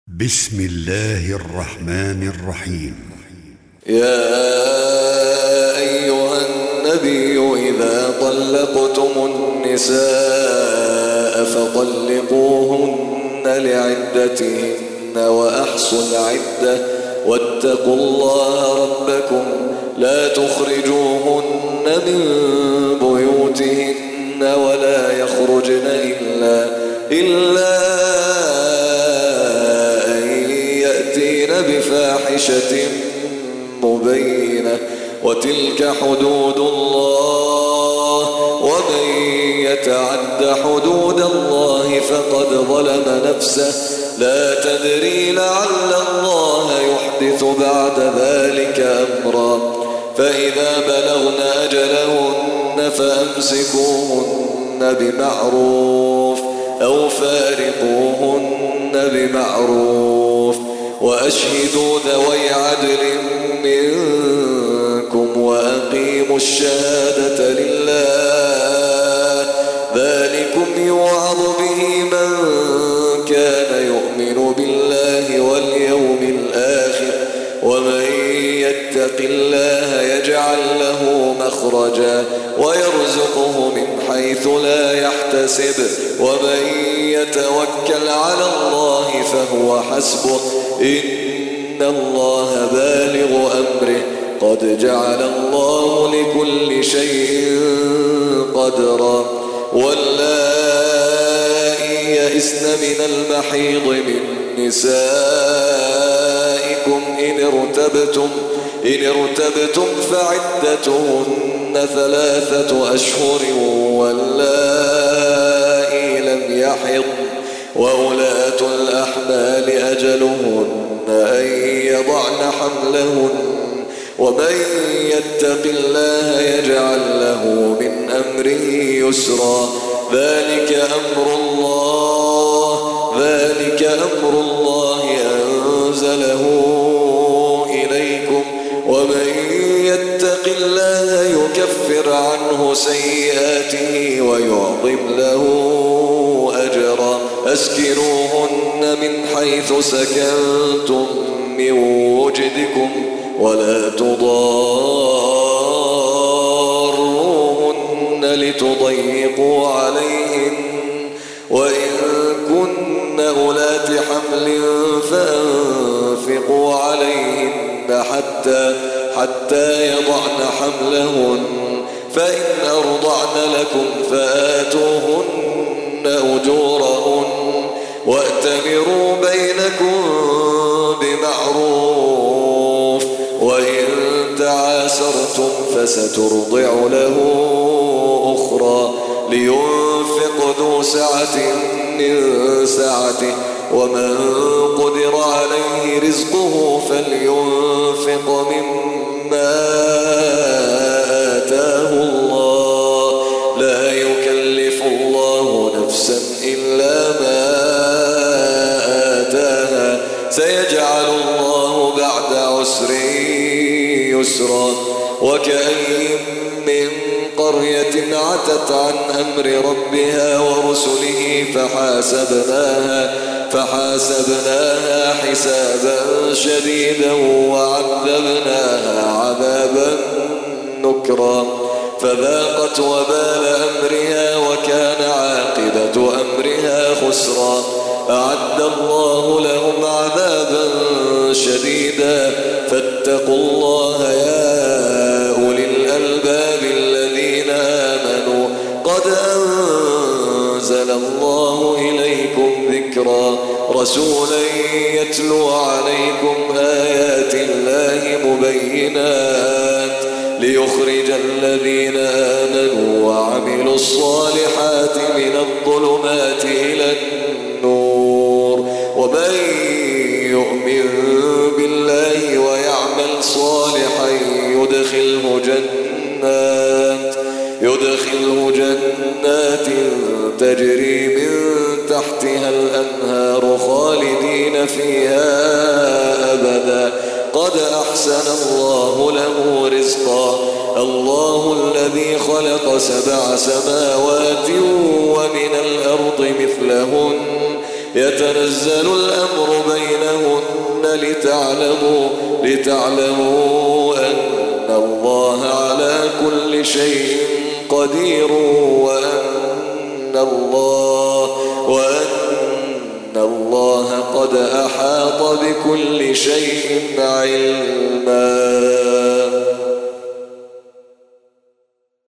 بسم الله الرحمن الرحيم. يا أيها النبي إذا طلقتم النساء فطلقوهن لعدتهن وأحصوا العدة واتقوا الله ربكم لا تخرجوهن من بيوتهن ولا يخرجن إلا بفاحشة مبينة وتلك حدود الله ومن يتعد حدود الله فقد ظلم نفسه لا تدري لعل الله يحدث بعد ذلك أمرا فإذا بلغن أجلهن فأمسكوهن بمعروف أو فارقوهن بمعروف وأشهدوا ذوي عدل منكم وأقيموا الشهادة لله ذلكم يوعظ به من كان يؤمن بالله واليوم الآخر ومن يتق الله يجعل له مخرجا ويرزقه من حيث لا يحتسب ومن يتوكل على الله فهو حسبه إن الله بالغ أمره قد جعل الله لكل شيء قدرا واللائي يئسن من المحيض من نسائكم إن ارتبتم فعدتهن 3 أشهر واللائي لم يحضن وأولاة الأحمال أجلهن أن يضعن حملهن ومن يتق الله يجعل له من أمره يسرا ذلك أمر الله أنزله إليكم ومن يتق الله يكفر عنه سيئاته ويعظم له أجرا أسكنوهن من حيث سكنتم من وجدكم ولا تضاروهن لتضيقوا عليهن وإن كن أولات حمل فأنفقوا عليهن حتى يضعن حملهن فإن أرضعن لكم فآتوهن أجورهن وأتمروا بينكم بمعروف وإن تعاسرتم فسترضع له أخرى لينفق ذو سعة من سعته ومن قدر عليه رزقه فلينفق مما آتاه الله لا يكلف الله نفسا إلا ما آتاها سيجعل الله بعد عسر يسرا وكأين من قرية عتت عن أمر ربها ورسله فحاسبناها حسابا شديدا وعذبناها عذابا نكرا فذاقت وبال أمرها وكان عاقبة أمرها خسرا أعد الله لهم عذابا شديدا فاتقوا الله يا أولي الألباب الذين آمنوا قد أنزل الله إليكم ذكرا رسولا يتلو عليكم آيات الله مبينات ليخرج الذين آمنوا وعملوا الصالحات من الظلمات إلى النور ومن يؤمن بالله ويعمل صالحا يدخله جنات تجري من تحتها الأنهار خالدين فيها أبدا قد أحسن الله له رزقا الله الذي خلق 7 سماوات ومن الأرض مثلهن يتنزل الأمر بينهن لتعلموا أن الله على كل شيء قدير وأن الله قد أحاط بكل شيء علما.